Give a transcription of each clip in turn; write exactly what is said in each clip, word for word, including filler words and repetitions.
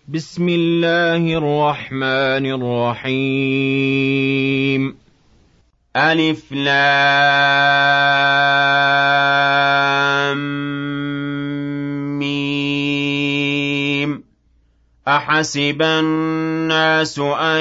بسم الله الرحمن الرحيم. ألف لام ميم. أحسب الناس أن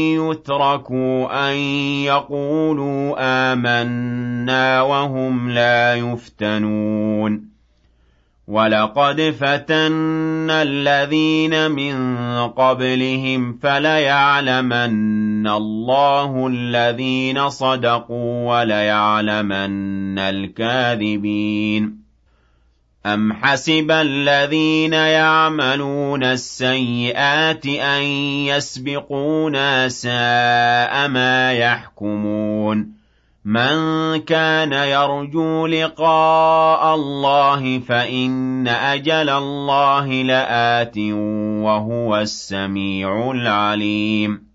يتركوا أن يقولوا آمنا وهم لا يفتنون. وَلَقَدْ فَتَنَّا الَّذِينَ مِن قَبْلِهِمْ فَلَيَعْلَمَنَّ اللَّهُ الَّذِينَ صَدَقُوا وَلَيَعْلَمَنَّ الْكَاذِبِينَ. أَمْ حَسِبَ الَّذِينَ يَعْمَلُونَ السَّيِّئَاتِ أَن يَسْبِقُونَا سَاءَ مَا يَحْكُمُونَ. مَنْ كَانَ يَرْجُو لِقَاءَ اللَّهِ فَإِنَّ أَجَلَ اللَّهِ لَآتٍ وَهُوَ السَّمِيعُ الْعَلِيمُ.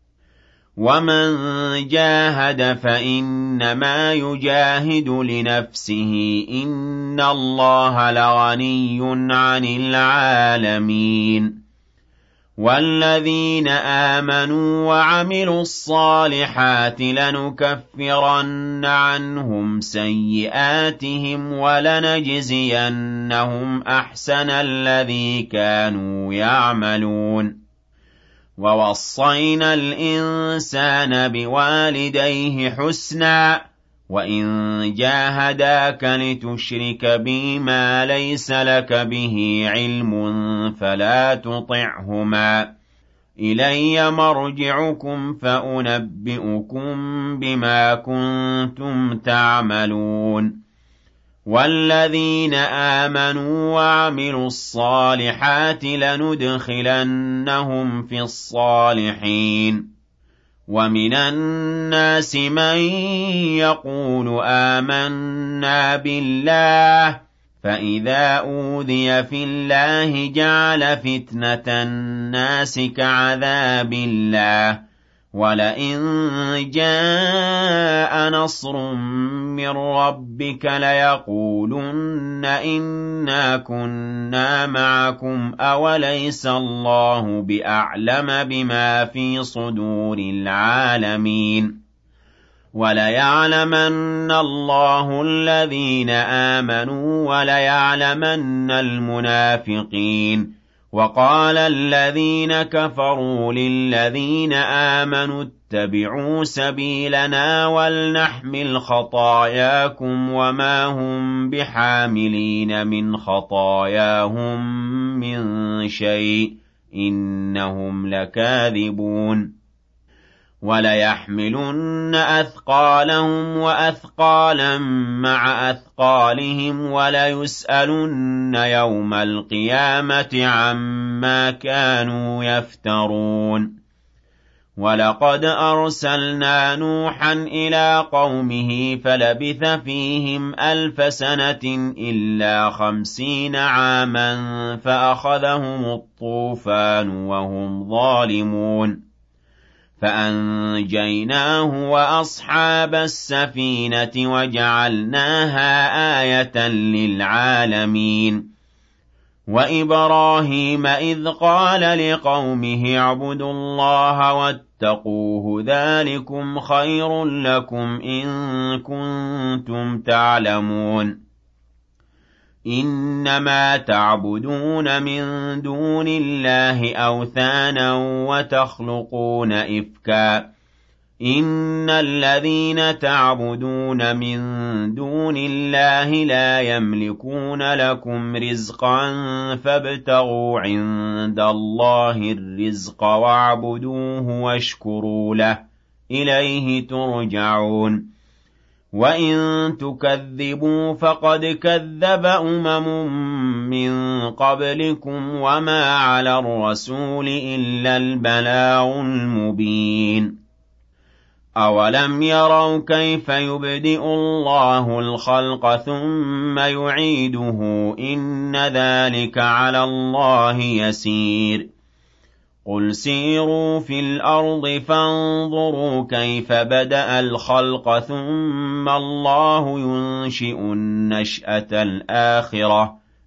وَمَنْ جَاهَدَ فَإِنَّمَا يُجَاهِدُ لِنَفْسِهِ ۚ إِنَّ اللَّهَ لَغَنِيٌّ عَنِ الْعَالَمِينَ. وَالَّذِينَ آمَنُوا وَعَمِلُوا الصَّالِحَاتِ لَنُكَفِّرَنَّ عَنْهُمْ سَيِّئَاتِهِمْ وَلَنَجْزِيَنَّهُمْ أَحْسَنَ الَّذِي كَانُوا يَعْمَلُونَ. وَوَصَّيْنَا الْإِنسَانَ بِوَالِدَيْهِ حُسْنًا، وَإِن جَاهَدَاكَ لِتُشْرِكَ بِي مَا لَيْسَ لَكَ بِهِ عِلْمٌ فَلَا تُطِعْهُمَا، إِلَيَّ مَرْجِعُكُمْ فَأُنَبِّئُكُم بِمَا كُنتُمْ تَعْمَلُونَ. وَالَّذِينَ آمَنُوا وَعَمِلُوا الصَّالِحَاتِ لَنُدْخِلَنَّهُمْ فِي الصَّالِحِينَ. وَمِنَ النَّاسِ مَن يَقُولُ آمَنَّا بِاللَّهِ فَإِذَا أُوذِيَ فِي اللَّهِ جَعَلَ فِتْنَةَ النَّاسِ كَعَذَابِ اللَّهِ، وَلَئِن جَاءَ نَصْرٌ مِّن رَّبِّكَ لَيَقُولُنَّ إِنَّا كُنَّا مَعَكُمْ أَوَلَيْسَ اللَّهُ بِأَعْلَمَ بِمَا فِي صُدُورِ الْعَالَمِينَ. وَلَيَعْلَمَنَّ اللَّهُ الَّذِينَ آمَنُوا وَلَيَعْلَمَنَّ الْمُنَافِقِينَ. وَقَالَ الَّذِينَ كَفَرُوا لِلَّذِينَ آمَنُوا اتَّبِعُوا سَبِيلَنَا وَلْنَحْمِلْ خَطَايَاكُمْ وَمَا هُمْ بِحَامِلِينَ مِنْ خَطَايَاهُمْ مِنْ شَيْءٍ إِنَّهُمْ لَكَاذِبُونَ. وَلَيَحْمِلُنَّ أَثْقَالَهُمْ وَأَثْقَالًا مَّعَ أَثْقَالِهِمْ وَلَيُسْأَلُنَّ يَوْمَ الْقِيَامَةِ عَمَّا كَانُوا يَفْتَرُونَ. وَلَقَدْ أَرْسَلْنَا نُوحًا إِلَىٰ قَوْمِهِ فَلَبِثَ فِيهِمْ أَلْفَ سَنَةٍ إِلَّا خَمْسِينَ عَامًا فَأَخَذَهُمُ الطُّوفَانُ وَهُمْ ظَالِمُونَ. فَأَنجَيْنَاهُ وَأَصْحَابَ السَّفِينَةِ وَجَعَلْنَاهَا آيَةً لِّلْعَالَمِينَ. وَإِبْرَاهِيمَ إِذْ قَالَ لِقَوْمِهِ اعْبُدُوا اللَّهَ وَاتَّقُوهُ ذَٰلِكُمْ خَيْرٌ لَّكُمْ إِن كُنتُمْ تَعْلَمُونَ. إِنَّمَا تَعْبُدُونَ مِن دُونِ اللَّهِ أَوْثَانًا وَتَخْلُقُونَ إِفْكًا ۚ إِنَّ الَّذِينَ تَعْبُدُونَ مِن دُونِ اللَّهِ لَا يَمْلِكُونَ لَكُمْ رِزْقًا فَابْتَغُوا عِندَ اللَّهِ الرِّزْقَ وَاعْبُدُوهُ وَاشْكُرُوا لَهُ ۖ إِلَيْهِ تُرْجَعُونَ. وَإِن تُكَذِّبُوا فَقَدْ كَذَّبَ أُمَمٌ مِّن قَبْلِكُمْ وَمَا عَلَى الرَّسُولِ إِلَّا الْبَلَاغُ الْمُبِينُ. أَوَلَمْ يَرَوْا كَيْفَ يُبْدِئُ اللَّهُ الْخَلْقَ ثُمَّ يُعِيدُهُ ۚ إِنَّ ذَٰلِكَ عَلَى اللَّهِ يَسِيرٌ. قُلْ سِيرُوا فِي الْأَرْضِ فَانظُرُوا كَيْفَ بَدَأَ الْخَلْقَ ثُمَّ اللَّهُ يُنشِئُ النَّشْأَةَ الْآخِرَةَ ۚ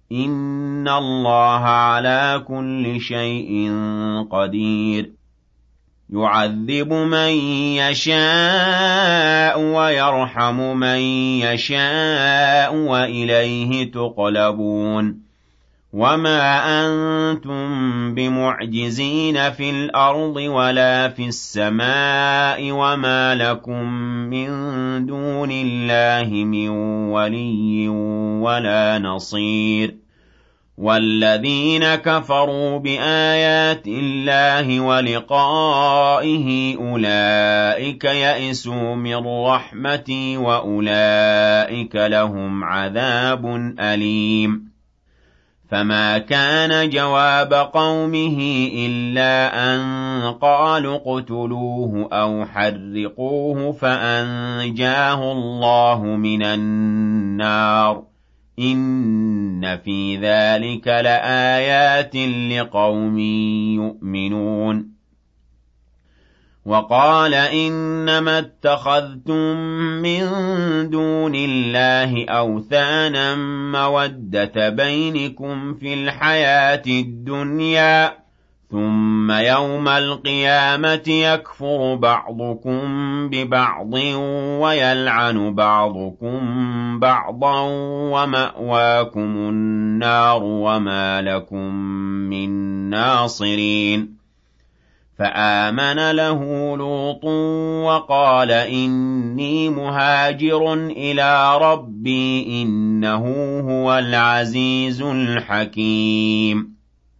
إِنَّ اللَّهَ عَلَى كُلِّ شَيْءٍ قَدِيرٌ يُعَذِّبُ مَن يَشَاءُ وَيَرْحَمُ مَن يَشَاءُ وَإِلَيْهِ تُقْلَبُونَ وَمَا أَنتُم بِمُعْجِزِينَ فِي الْأَرْضِ وَلَا فِي السَّمَاءِ وَمَا لَكُم مِّن دُونِ اللَّهِ مِن وَلِيٍّ وَلَا نَصِيرٍ وَالَّذِينَ كَفَرُوا بِآيَاتِ اللَّهِ وَلِقَائِهِ أُولَٰئِكَ يَئِسُوا مِن رَّحْمَتِي وَأُولَٰئِكَ لَهُمْ عَذَابٌ أَلِيمٌ فَمَا كَانَ جَوَابَ قَوْمِهِ إِلَّا أَن قَالُوا اقْتُلُوهُ أَوْ حَرِّقُوهُ فَأَنجَاهُ اللَّهُ مِنَ النَّارِ إِنَّ فِي ذَلِكَ لَآيَاتٍ لِقَوْمٍ يُؤْمِنُونَ وَقَالَ إِنَّمَا اتَّخَذْتُم مِّن دُونِ اللَّهِ أَوْثَانًا مَّوَدَّةَ بَيْنِكُمْ فِي الْحَيَاةِ الدُّنْيَا ثُمَّ يَوْمَ الْقِيَامَةِ يَكْفُرُ بَعْضُكُم بِبَعْضٍ وَيَلْعَنُ بَعْضُكُم بَعْضًا وَمَأْوَاكُمُ النَّارُ وَمَا لَكُم مِّن نَّاصِرِينَ فآمن له لوط وقال إني مهاجر إلى ربي إنه هو العزيز الحكيم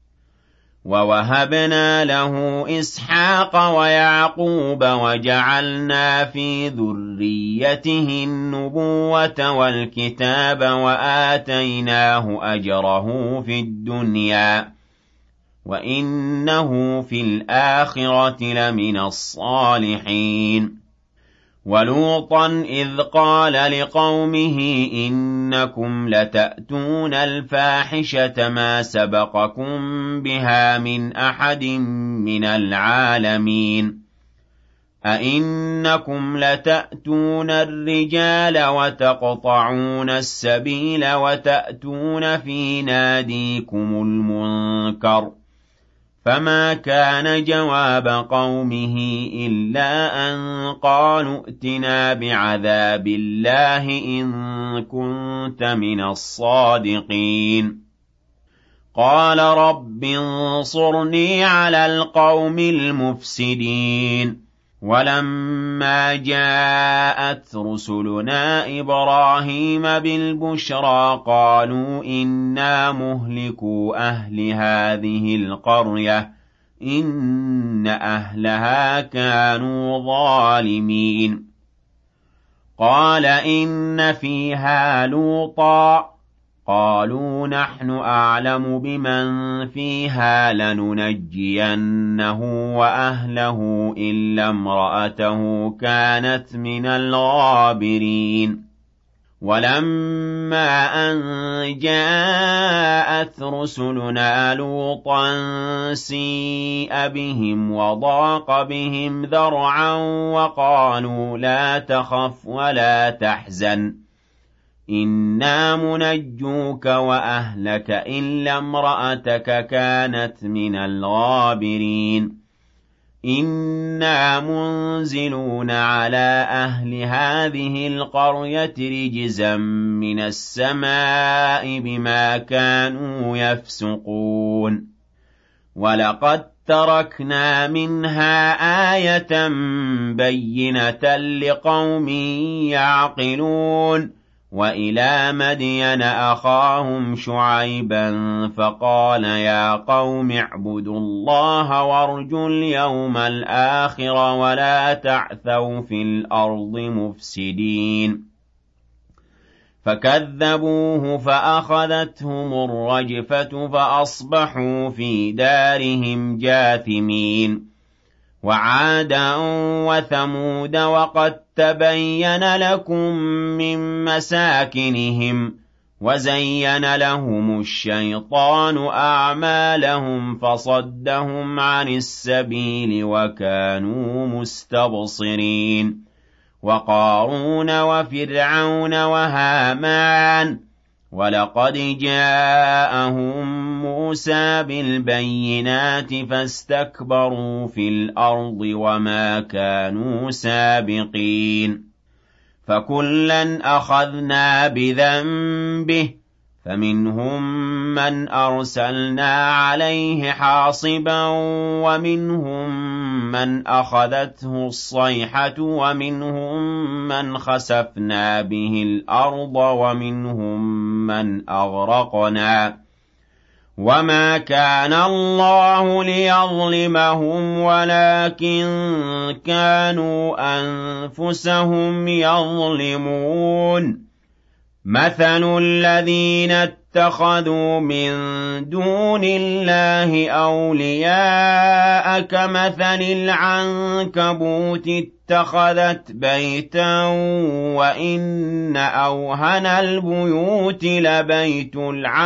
ووهبنا له إسحاق ويعقوب وجعلنا في ذريته النبوة والكتاب وآتيناه أجره في الدنيا وَإِنَّهُ فِي الْآخِرَةِ لَمِنَ الصَّالِحِينَ وَلُوطًا إِذْ قَالَ لِقَوْمِهِ إِنَّكُمْ لَتَأْتُونَ الْفَاحِشَةَ مَا سَبَقَكُم بِهَا مِنْ أَحَدٍ مِّنَ الْعَالَمِينَ أَئِنَّكُمْ لَتَأْتُونَ الرِّجَالَ وَتَقْطَعُونَ السَّبِيلَ وَتَأْتُونَ فِي نَادِيكُمُ الْمُنكَرَ فَمَا كَانَ جَوَابَ قَوْمِهِ إِلَّا أَن قَالُوا ائْتِنَا بِعَذَابِ اللَّهِ إِن كُنتَ مِنَ الصَّادِقِينَ قَالَ رَبِّ انصُرْنِي عَلَى الْقَوْمِ الْمُفْسِدِينَ وَلَمَّا جَاءَتْ رُسُلُنَا إِبْرَاهِيمَ بِالْبُشْرَىٰ قَالُوا إِنَّا مُهْلِكُو أَهْلِ هَٰذِهِ الْقَرْيَةِ إِنَّ أَهْلَهَا كَانُوا ظَالِمِينَ قَالَ إِنَّ فِيهَا لُوطًا قَالُوا نَحْنُ أَعْلَمُ بِمَن فِيهَا لَنُنَجِّيَنَّهُ وَأَهْلَهُ إِلَّا امْرَأَتَهُ كَانَتْ مِنَ الْغَابِرِينَ وَلَمَّا أَن جَاءَتْ رُسُلُنَا لُوطًا سِيءَ بِهِمْ وَضَاقَ بِهِمْ ذَرْعًا وَقَالُوا لَا تَخَفْ وَلَا تَحْزَنْ إِنَّا مُنَجُّوكَ وَأَهْلَكَ إِلَّا امْرَأَتَكَ كَانَتْ مِنَ الْغَابِرِينَ إِنَّا مُنزِلُونَ عَلَىٰ أَهْلِ هَٰذِهِ الْقَرْيَةِ رِجْزًا مِّنَ السَّمَاءِ بِمَا كَانُوا يَفْسُقُونَ وَلَقَد تَّرَكْنَا مِنْهَا آيَةً بَيِّنَةً لِقَوْمٍ يَعْقِلُونَ وَإِلَىٰ مَدْيَنَ أَخَاهُمْ شُعَيْبًا فَقَالَ يَا قَوْمِ اعْبُدُوا اللَّهَ وَارْجُوا الْيَوْمَ الْآخِرَ وَلَا تَعْثَوْا فِي الْأَرْضِ مُفْسِدِينَ فَكَذَّبُوهُ فَأَخَذَتْهُمُ الرَّجْفَةُ فَأَصْبَحُوا فِي دَارِهِمْ جَاثِمِينَ وَعَادًا وَثَمُودَ وَقَد تَّبَيَّنَ لَكُم مِّن مَّسَاكِنِهِمْ وَزَيَّنَ لَهُمُ الشَّيْطَانُ أَعْمَالَهُمْ فَصَدَّهُمْ عَنِ السَّبِيلِ وَكَانُوا مُسْتَبْصِرِينَ وَقَارُونَ وَفِرْعَوْنَ وَهَامَانَ وَلَقَدْ جَاءَهُم مُوسَىٰ بِالْبَيِّنَاتِ فَاسْتَكْبَرُوا فِي الْأَرْضِ وَمَا كَانُوا سَابِقِينَ فَكُلًّا أَخَذْنَا بِذَنبِهِ فَمِنْهُم مَّنْ أَرْسَلْنَا عَلَيْهِ حَاصِبًا وَمِنْهُم مَّنْ أَخَذَتْهُ الصَّيْحَةُ وَمِنْهُم مَّنْ خَسَفْنَا بِهِ الْأَرْضَ وَمِنْهُم مَّنْ أَغْرَقْنَا وَمَا كَانَ اللَّهُ لِيَظْلِمَهُمْ وَلَٰكِن كَانُوا أَنفُسَهُمْ يَظْلِمُونَ مَثَلُ الَّذِينَ اتَّخَذُوا مِن دُونِ اللَّهِ أَوْلِيَاءَ كَمَثَلِ الْعَنكَبُوتِ اتَّخَذَتْ بَيْتًا وَإِنَّ أَوْهَنَ الْبُيُوتِ لَبَيْتُ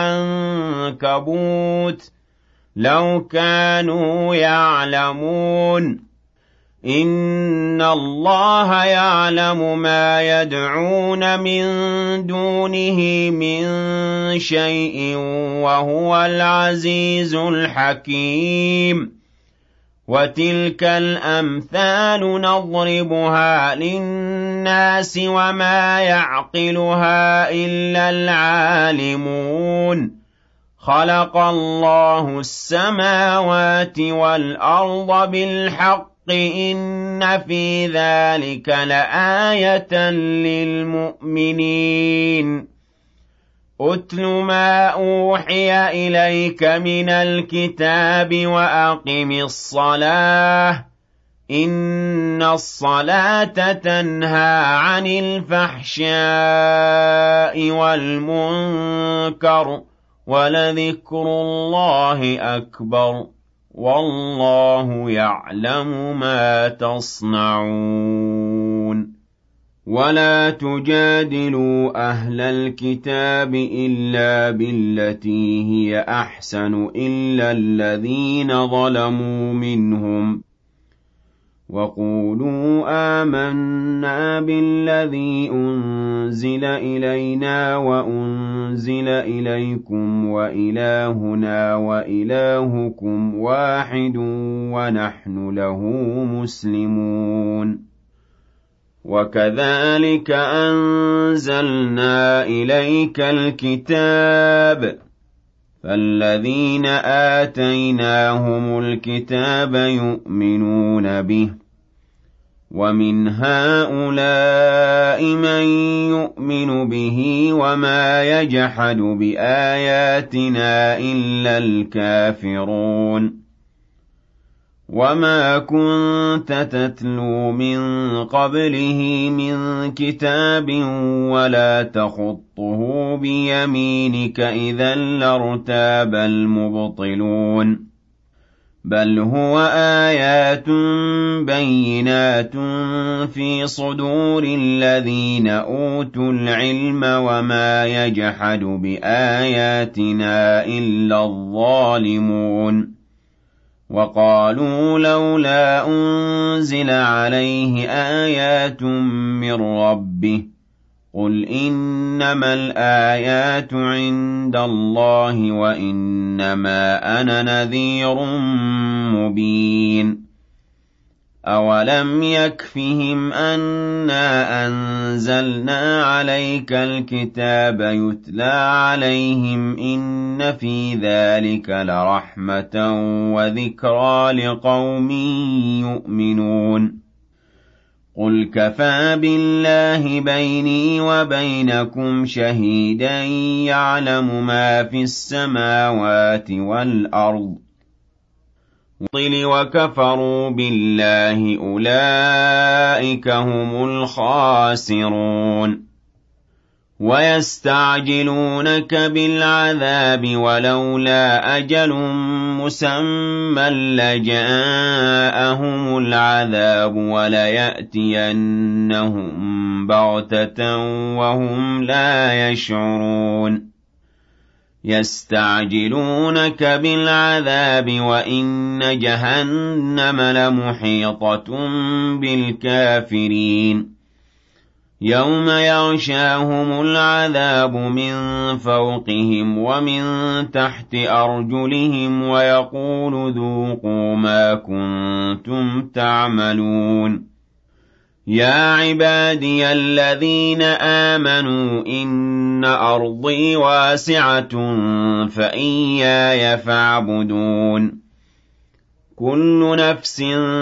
الْعَنكَبُوتِ لَوْ كَانُوا يَعْلَمُونَ إِنَّ اللَّهَ يَعْلَمُ مَا يَدْعُونَ مِن دُونِهِ مِن شَيْءٍ وَهُوَ الْعَزِيزُ الْحَكِيمُ وَتِلْكَ الْأَمْثَالُ نَضْرِبُهَا لِلنَّاسِ وَمَا يَعْقِلُهَا إِلَّا الْعَالِمُونَ خَلَقَ اللَّهُ السَّمَاوَاتِ وَالْأَرْضَ بِالْحَقِّ إِنَّ فِي ذَلِكَ لَآيَةً لِّلْمُؤْمِنِينَ أُتْلُ مَا أُوحِيَ إِلَيْكَ مِنَ الْكِتَابِ وَأَقِمِ الصَّلَاةَ إِنَّ الصَّلَاةَ تَنْهَىٰ عَنِ الْفَحْشَاءِ وَالْمُنكَرِ وَلَذِكْرُ اللَّهِ أَكْبَرُ وَاللَّهُ يَعْلَمُ مَا تَصْنَعُونَ وَلَا تُجَادِلُوا أَهْلَ الْكِتَابِ إِلَّا بِالَّتِي هِيَ أَحْسَنُ إِلَّا الَّذِينَ ظَلَمُوا مِنْهُمْ وَقُولُوا آمَنَّا بِالَّذِي أُنزِلَ إِلَيْنَا وَأُنزِلَ إِلَيْكُمْ وَإِلَٰهُنَا وَإِلَٰهُكُمْ وَاحِدٌ وَنَحْنُ لَهُ مُسْلِمُونَ وَكَذَٰلِكَ أَنزَلْنَا إِلَيْكَ الْكِتَابَ فَالَّذِينَ آتَيْنَاهُمُ الْكِتَابَ يُؤْمِنُونَ بِهِ وَمِنْ هَٰؤُلَاءِ مَن يُؤْمِنُ بِهِ وَمَا يَجْحَدُ بِآيَاتِنَا إِلَّا الْكَافِرُونَ وَمَا كُنتَ تَتْلُو مِن قَبْلِهِ مِن كِتَابٍ وَلَا تَخُطُّهُ بِيَمِينِكَ إِذًا لَّارْتَابَ الْمُبْطِلُونَ بَلْ هُوَ آيَاتٌ بَيِّنَاتٌ فِي صُدُورِ الَّذِينَ أُوتُوا الْعِلْمَ وَمَا يَجْحَدُ بِآيَاتِنَا إِلَّا الظَّالِمُونَ وَقَالُوا لَوْلَا أُنزِلَ عَلَيْهِ آيَاتٌ مِّن رَّبِّهِ قُلْ إِنَّمَا الْآيَاتُ عِندَ اللَّهِ وَإِنَّمَا أَنَا نَذِيرٌ مُّبِينٌ أَوَلَمْ يَكْفِهِمْ أَنَّا أَنزَلْنَا عَلَيْكَ الْكِتَابَ يُتْلَىٰ عَلَيْهِمْ إِنَّ فِي ذَٰلِكَ لَرَحْمَةً وَذِكْرَىٰ لِقَوْمٍ يُؤْمِنُونَ قُلْ كَفَىٰ بِاللَّهِ بَيْنِي وَبَيْنَكُمْ شَهِيدًا يَعْلَمُ مَا فِي السَّمَاوَاتِ وَالْأَرْضِ وَكَفَرُوا بِاللَّهِ أُولَٰئِكَ هُمُ الْخَاسِرُونَ وَيَسْتَعْجِلُونَكَ بِالْعَذَابِ وَلَوْلَا أَجَلٌ مُّسَمًّى لَّجَاءَهُمُ الْعَذَابُ وَلَيَأْتِيَنَّهُم بَغْتَةً وَهُمْ لَا يَشْعُرُونَ يَسْتَعْجِلُونَكَ بِالْعَذَابِ وَإِنَّ جَهَنَّمَ لَمُحِيطَةٌ بِالْكَافِرِينَ يَوْمَ يَغْشَاهُمُ الْعَذَابُ مِن فَوْقِهِمْ وَمِن تَحْتِ أَرْجُلِهِمْ وَيَقُولُ ذُوقُوا مَا كُنتُمْ تَعْمَلُونَ يَا عِبَادِيَ الَّذِينَ آمَنُوا إِنَّ أَرْضِي وَاسِعَةٌ فَإِيَّايَ فَاعْبُدُونِ كُلُّ نَفْسٍ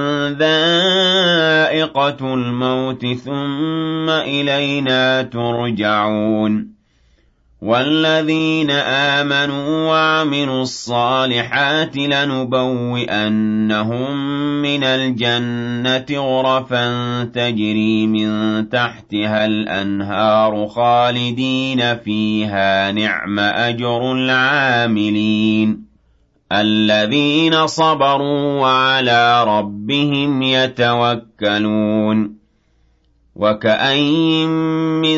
ذَائِقَةُ الْمَوْتِ ثُمَّ إِلَيْنَا تُرْجَعُونَ وَالَّذِينَ آمَنُوا وَعَمِلُوا الصَّالِحَاتِ لَنُبَوِّئَنَّهُم مِّنَ الْجَنَّةِ غُرَفًا تَجْرِي مِن تَحْتِهَا الْأَنْهَارُ خَالِدِينَ فِيهَا ۚ نِعْمَ أَجْرُ الْعَامِلِينَ الَّذِينَ صَبَرُوا وَعَلَىٰ رَبِّهِمْ يَتَوَكَّلُونَ وَكَأَيِّن مِّن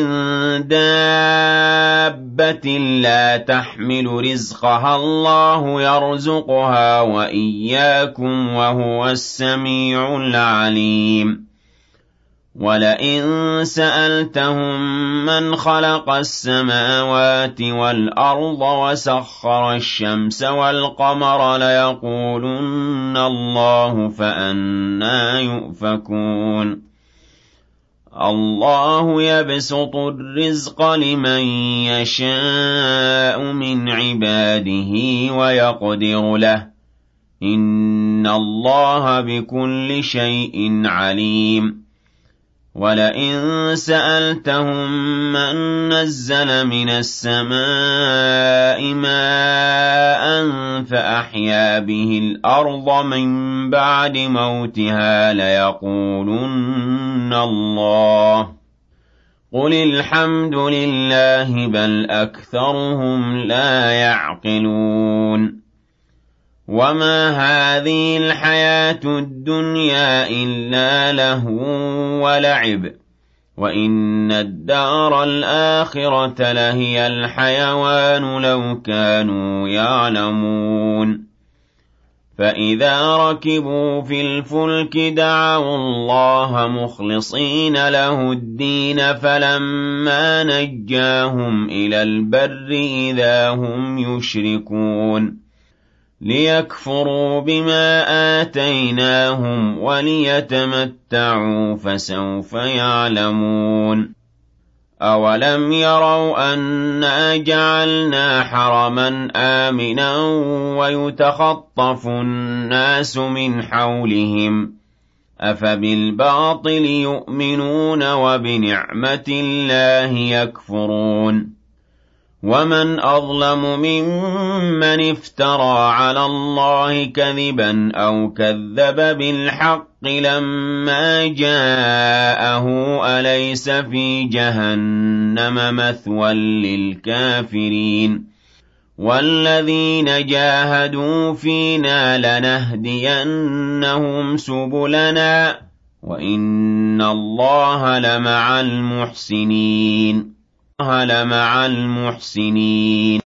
دَابَّةٍ لَّا تَحْمِلُ رِزْقَهَا اللَّهُ يَرْزُقُهَا وَإِيَّاكُمْ ۖ وَهُوَ السَّمِيعُ الْعَلِيمُ وَلَئِن سَأَلْتَهُم مَّنْ خَلَقَ السَّمَاوَاتِ وَالْأَرْضَ وَسَخَّرَ الشَّمْسَ وَالْقَمَرَ لَيَقُولُنَّ اللَّهُ ۖ فَأَنَّىٰ يُؤْفَكُونَ اللَّهُ يَبْسُطُ الرِّزْقَ لِمَن يَشَاءُ مِنْ عِبَادِهِ وَيَقْدِرُ لَهُ ۚ إِنَّ اللَّهَ بِكُلِّ شَيْءٍ عَلِيمٌ وَلَئِن سَأَلْتَهُم مَّن نَّزَّلَ مِنَ السَّمَاءِ مَاءً فَأَحْيَا بِهِ الْأَرْضَ مِن بَعْدِ مَوْتِهَا لَيَقُولُنَّ اللَّهُ ۚ قُلِ الْحَمْدُ لِلَّهِ ۚ بَلْ أَكْثَرُهُمْ لَا يَعْقِلُونَ وَمَا هَٰذِهِ الْحَيَاةُ الدُّنْيَا إِلَّا لَهْوٌ وَلَعِبٌ ۚ وَإِنَّ الدَّارَ الْآخِرَةَ لَهِيَ الْحَيَوَانُ لَوْ كَانُوا يَعْلَمُونَ فَإِذَا رَكِبُوا فِي الْفُلْكِ دَعَوُا اللَّهَ مُخْلِصِينَ لَهُ الدِّينَ فَلَمَّا نَجَّاهُمْ إِلَى الْبَرِّ إِذَا هُمْ يُشْرِكُونَ لِيَكْفُرُوا بِمَا آتَيْنَاهُمْ وَلِيَتَمَتَّعُوا ۖ فَسَوْفَ يَعْلَمُونَ أَوَلَمْ يَرَوْا أَنَّا جَعَلْنَا حَرَمًا آمِنًا وَيُتَخَطَّفُ النَّاسُ مِنْ حَوْلِهِمْ ۚ أَفَبِالْبَاطِلِ يُؤْمِنُونَ وَبِنِعْمَةِ اللَّهِ يَكْفُرُونَ وَمَنْ أَظْلَمُ مِمَّنِ افْتَرَىٰ عَلَى اللَّهِ كَذِبًا أَوْ كَذَّبَ بِالْحَقِّ لَمَّا جَاءَهُ ۚ أَلَيْسَ فِي جَهَنَّمَ مَثْوًى لِّلْكَافِرِينَ وَالَّذِينَ جَاهَدُوا فِينَا لَنَهْدِيَنَّهُمْ سُبُلَنَا ۚ وَإِنَّ اللَّهَ لَمَعَ الْمُحْسِنِينَ لَمَعَ الْمُحْسِنِينَ